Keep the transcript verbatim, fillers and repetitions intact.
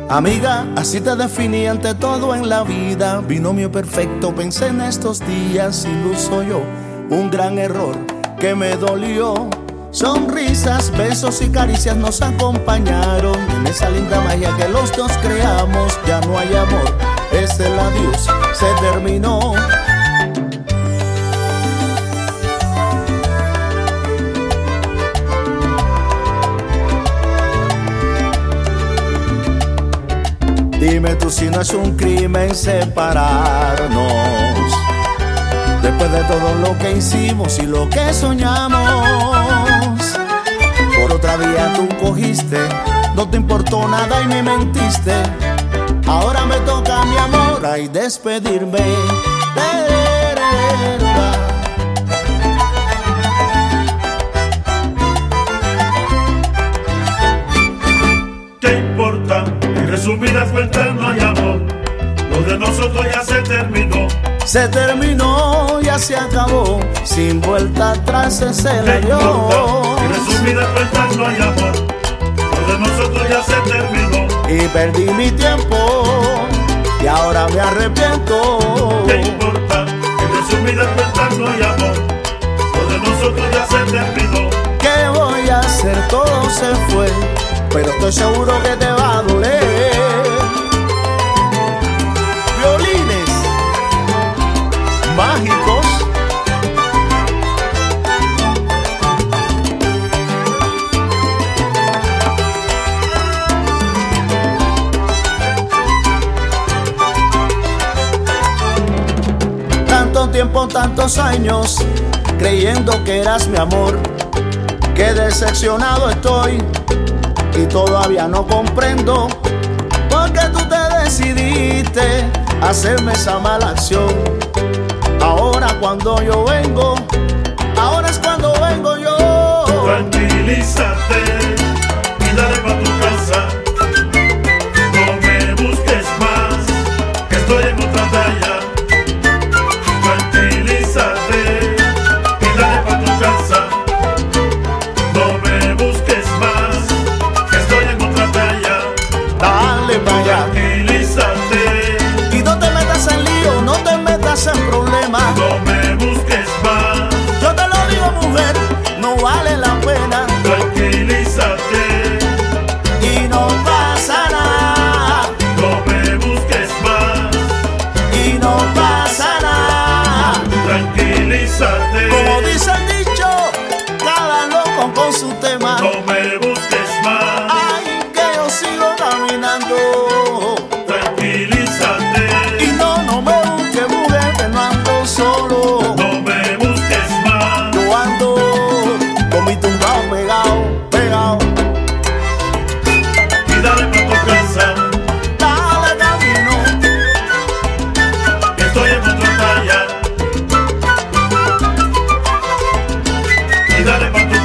Amiga, así te definí ante todo en la vida. Binomio perfecto, pensé en estos días. Iluso yo, un gran error que me dolió. Sonrisas, besos y caricias nos acompañaron en esa linda magia que los dos creamos. Ya no hay amor, es el adiós, se terminó. Dime tú si no es un crimen separarnos, después de todo lo que hicimos y lo que soñamos. Por otra vía tú cogiste, no te importó nada y me mentiste. Ahora me toca, mi amor, ay, despedirme. ¿Qué importa? En resumidas cuentas no hay amor. Lo de nosotros ya se terminó. Se terminó, ya se acabó. Sin vuelta atrás es el adiós. En resumidas cuentas no hay amor. Lo de nosotros ya se terminó. Y perdí mi tiempo y ahora me arrepiento. ¿Qué importa? En resumidas cuentas no hay amor. Lo de nosotros ya se terminó. ¿Qué voy a hacer? Todo se fue, pero estoy seguro que te va a doler. Violines mágicos. Tanto tiempo, tantos años, creyendo que eras mi amor. Qué decepcionado estoy y todavía no comprendo por qué tú te decidiste a hacerme esa mala acción. Ahora cuando yo vengo, ahora es cuando vengo yo. Tranquilízate y dale pa' tu casa. No me busques más, que estoy en otra talla. Tranquilízate y dale pa' tu casa. No me busques más, que estoy en otra talla. Dale pa' allá. Tranquilízate Y no te metas en lío, no te metas en problemas. no me busques más. Yo te lo digo, mujer, no vale la pena. Tranquilízate Y no pasa nada, no me busques más. y no pasa nada. Tranquilízate Como dice el dicho, cada loco con su tema. no me busques más. Ay, que yo sigo caminando. Tranquilízate Y no, no me busques, mujer, que no ando solo. no me busques más. Yo ando con mi tumbao pegado, pegado. Y dale pa' tu casa, Dale camino, que estoy en otra talla. Y dale pa' tu